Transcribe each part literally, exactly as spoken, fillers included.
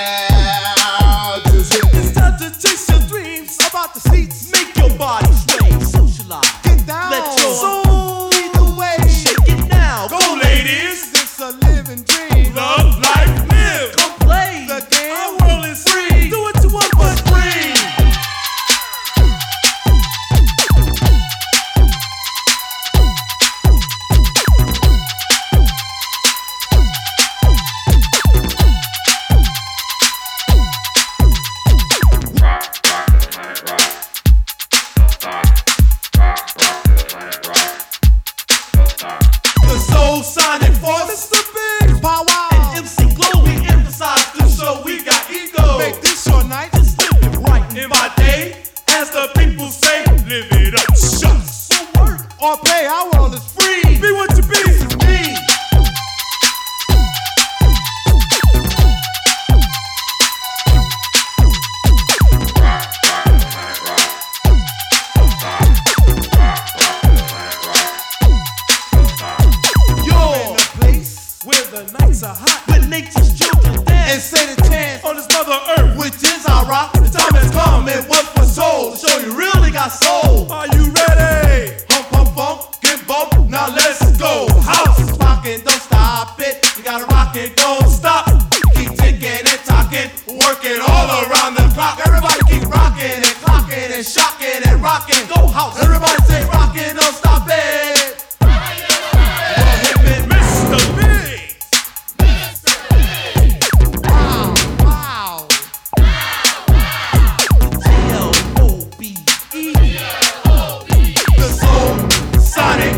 Just hit It's time to chase your dreams. about the seats. Make your body sway. Socialize. Get down. Let your soul lead the way. Shake it now. Go, ladies. It's a living dream. Love, life, live. Come play. The game. Our world is free. Do what you want, but free. The Soul Sonic Force. It's the big power. And M C Glow, we emphasize this show. We got ego. Make this your night. Just live it right. In my day, as the people say, live it up. Shucks. So work. Or play. Our world is free. Be what you be. Me. You're In a place where the nights are hot, where nature's children and dance. say the chance. On this mother earth. Which is our rock. The time has come and what for soul. Show you really got soul. Are you ready? Pump, pump, pump, get bump. Now let's go. House is rocking, don't stop it. You gotta rock it, don't stop. Keep ticking and talking, working all around the clock. Everybody keep rocking and clocking and shocking and rocking. Go house. Everybody say rocking, don't stop it. Hip it, Mister Big. wow, wow. L O B E. The Soul Sonic.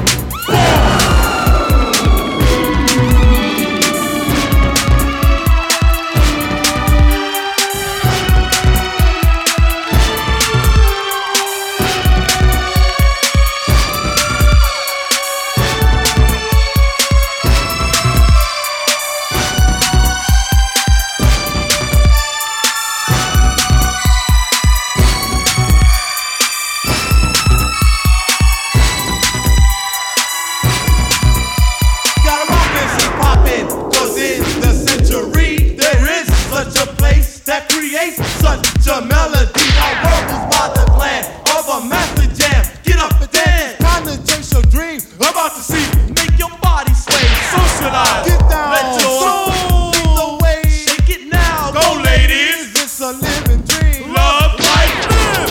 Gotta rock this and poppin', 'cause in the century there is such a place that creates such a melody. Our world was by the plan of a master jam. Get up and dance, time to chase your dream. About to see. Make your body sway. Socialize. Get down, Let your soul lead the way. Shake it now. Go, ladies. It's a living dream. Love, life, live.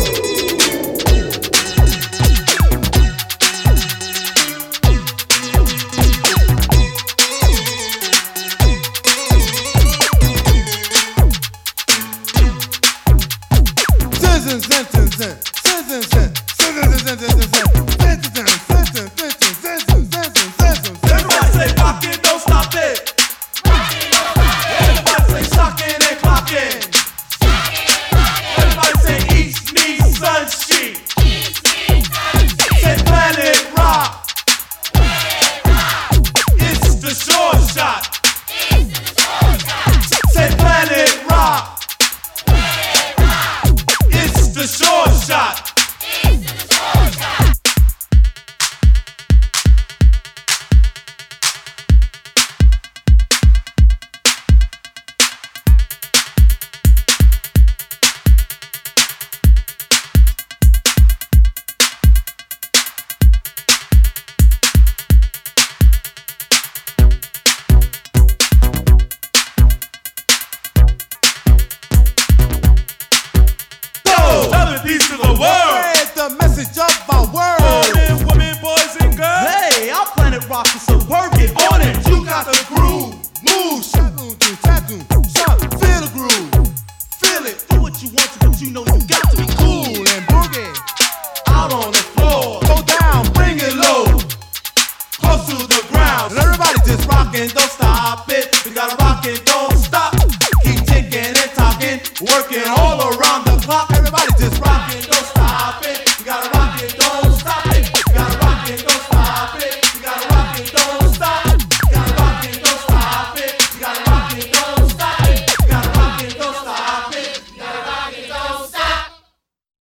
Citizens, citizens, citizens, citizens, citizens, citizens. Everybody say rock it, don't stop it. Everybody say shocking and clocking. Everybody say east, meets, sun, sheet. Say planet rock. It's the short shot. Say planet rock. It's the short shot. Go. Tell the peace to the world. Spread the message of our world. Men, women, boys, and girls. Hey, our planet rock is so work it on it. You got the groove. Move, shadow, do, tattoo, shot, feel the groove. Feel it, Do what you want to, but you know you got to be cool cool. and boogie. Out on the floor. Go down, bring it low. Close to the ground. And everybody just rockin', don't stop it. You gotta rock it, don't stop. Keep ticking and talking, working hard.